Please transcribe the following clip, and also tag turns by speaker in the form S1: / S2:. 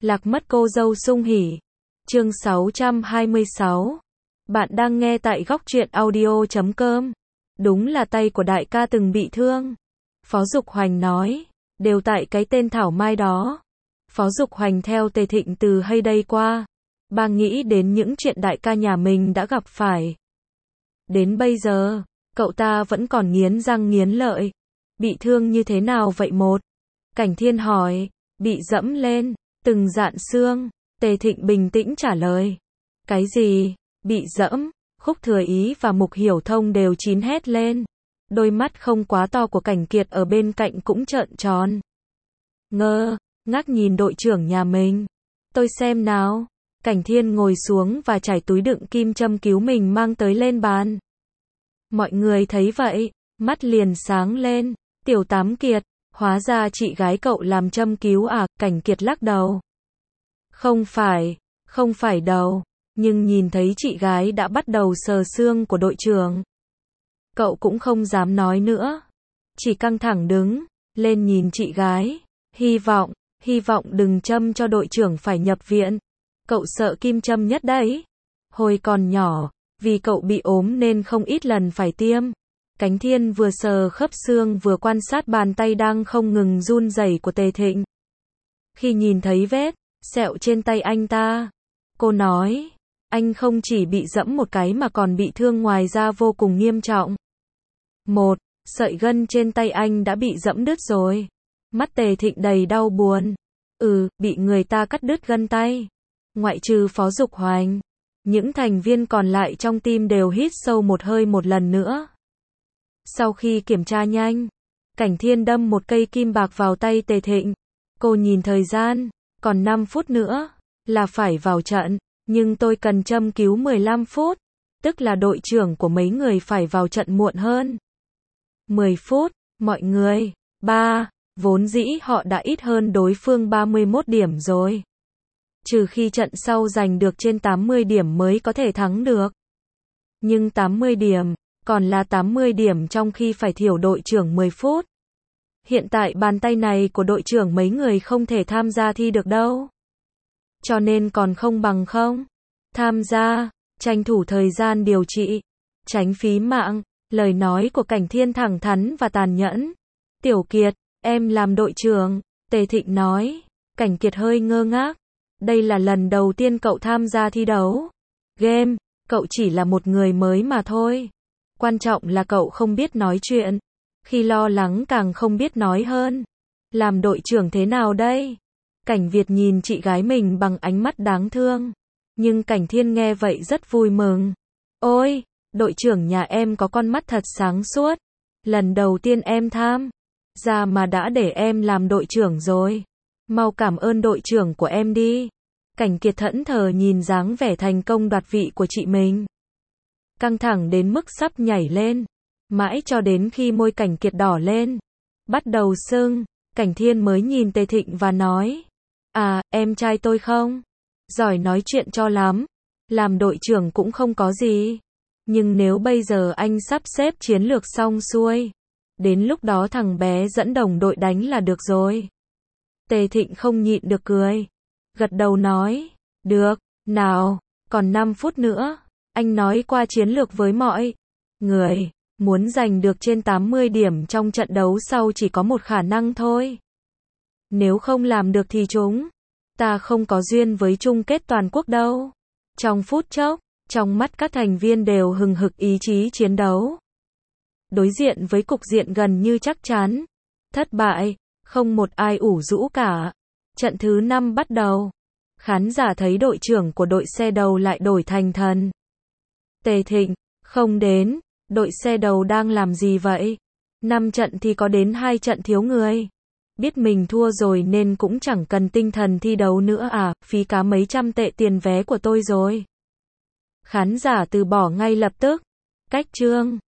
S1: Lạc mất cô dâu sung hỉ. Chương 626. Bạn đang nghe tại góc truyện audio.com. Đúng là tay của đại ca từng bị thương. Phó Dục Hoành nói. Đều tại cái tên Thảo Mai đó. Phó Dục Hoành theo Tề Thịnh từ hay đây qua. Bà nghĩ đến những chuyện đại ca nhà mình đã gặp phải. Đến bây giờ, cậu ta vẫn còn nghiến răng nghiến lợi. Bị thương như thế nào vậy một? Cảnh Thiên hỏi. Bị dẫm lên, từng dạn xương. Tề Thịnh bình tĩnh trả lời. Cái gì? Bị dẫm? Khúc Thừa Ý và Mục Hiểu Thông đều chín hét lên. Đôi mắt không quá to của Cảnh Kiệt ở bên cạnh cũng trợn tròn. Ngơ ngác nhìn đội trưởng nhà mình. Tôi xem nào. Cảnh Thiên ngồi xuống và trải túi đựng kim châm cứu mình mang tới lên bàn. Mọi người thấy vậy, mắt liền sáng lên. Tiểu Tám Kiệt, hóa ra chị gái cậu làm châm cứu à? Cảnh Kiệt lắc đầu. Không phải đâu. Nhưng nhìn thấy chị gái đã bắt đầu sờ xương của đội trưởng. Cậu cũng không dám nói nữa. Chỉ căng thẳng đứng lên nhìn chị gái. Hy vọng đừng châm cho đội trưởng phải nhập viện. Cậu sợ kim châm nhất đấy. Hồi còn nhỏ, vì cậu bị ốm nên không ít lần phải tiêm. Cảnh Thiên vừa sờ khớp xương vừa quan sát bàn tay đang không ngừng run rẩy của Tề Thịnh. Khi nhìn thấy vết sẹo trên tay anh ta, cô nói, anh không chỉ bị dẫm một cái mà còn bị thương ngoài ra vô cùng nghiêm trọng. Một sợi gân trên tay anh đã bị dẫm đứt rồi. Mắt Tề Thịnh đầy đau buồn. Bị người ta cắt đứt gân tay. Ngoại trừ Phó Dục Hoành, những thành viên còn lại trong team đều hít sâu một hơi một lần nữa. Sau khi kiểm tra nhanh, Cảnh Thiên đâm một cây kim bạc vào tay Tề Thịnh. Cô nhìn thời gian, còn 5 phút nữa là phải vào trận, nhưng tôi cần châm cứu 15 phút, tức là đội trưởng của mấy người phải vào trận muộn hơn 10 phút. Mọi người, vốn dĩ họ đã ít hơn đối phương 31 điểm rồi. Trừ khi trận sau giành được trên 80 điểm mới có thể thắng được. Nhưng 80 điểm, còn là 80 điểm trong khi phải thiểu đội trưởng 10 phút. Hiện tại bàn tay này của đội trưởng mấy người không thể tham gia thi được đâu. Cho nên còn không bằng không tham gia, tranh thủ thời gian điều trị, tránh phí mạng. Lời nói của Cảnh Thiên thẳng thắn và tàn nhẫn. Tiểu Kiệt, em làm đội trưởng, Tề Thịnh nói. Cảnh Kiệt hơi ngơ ngác. Đây là lần đầu tiên cậu tham gia thi đấu game, cậu chỉ là một người mới mà thôi. Quan trọng là cậu không biết nói chuyện. Khi lo lắng càng không biết nói hơn. Làm đội trưởng thế nào đây? Cảnh Việt nhìn chị gái mình bằng ánh mắt đáng thương. Nhưng Cảnh Thiên nghe vậy rất vui mừng. Ôi, đội trưởng nhà em có con mắt thật sáng suốt. Lần đầu tiên em tham gia mà đã để em làm đội trưởng rồi. Mau cảm ơn đội trưởng của em đi. Cảnh Kiệt thẫn thờ nhìn dáng vẻ thành công đoạt vị của chị mình. Căng thẳng đến mức sắp nhảy lên. Mãi cho đến khi môi Cảnh Kiệt đỏ lên, bắt đầu sưng, Cảnh Thiên mới nhìn Tề Thịnh và nói. Em trai tôi không? Giỏi nói chuyện cho lắm. Làm đội trưởng cũng không có gì. Nhưng nếu bây giờ anh sắp xếp chiến lược xong xuôi, đến lúc đó thằng bé dẫn đồng đội đánh là được rồi. Tề Thịnh không nhịn được cười. Gật đầu nói. Được, nào, còn 5 phút nữa. Anh nói qua chiến lược với mọi người. Muốn giành được trên 80 điểm trong trận đấu sau chỉ có một khả năng thôi. Nếu không làm được thì chúng ta không có duyên với chung kết toàn quốc đâu. Trong phút chốc, trong mắt các thành viên đều hừng hực ý chí chiến đấu. Đối diện với cục diện gần như chắc chắn thất bại, không một ai ủ rũ cả. Trận thứ 5 bắt đầu. Khán giả thấy đội trưởng của đội xe đầu lại đổi thành thần. Tề Thịnh, không đến. Đội xe đầu đang làm gì vậy? 5 trận thì có đến 2 trận thiếu người. Biết mình thua rồi nên cũng chẳng cần tinh thần thi đấu nữa à, phí cá mấy trăm tệ tiền vé của tôi rồi. Khán giả từ bỏ ngay lập tức. Cách chương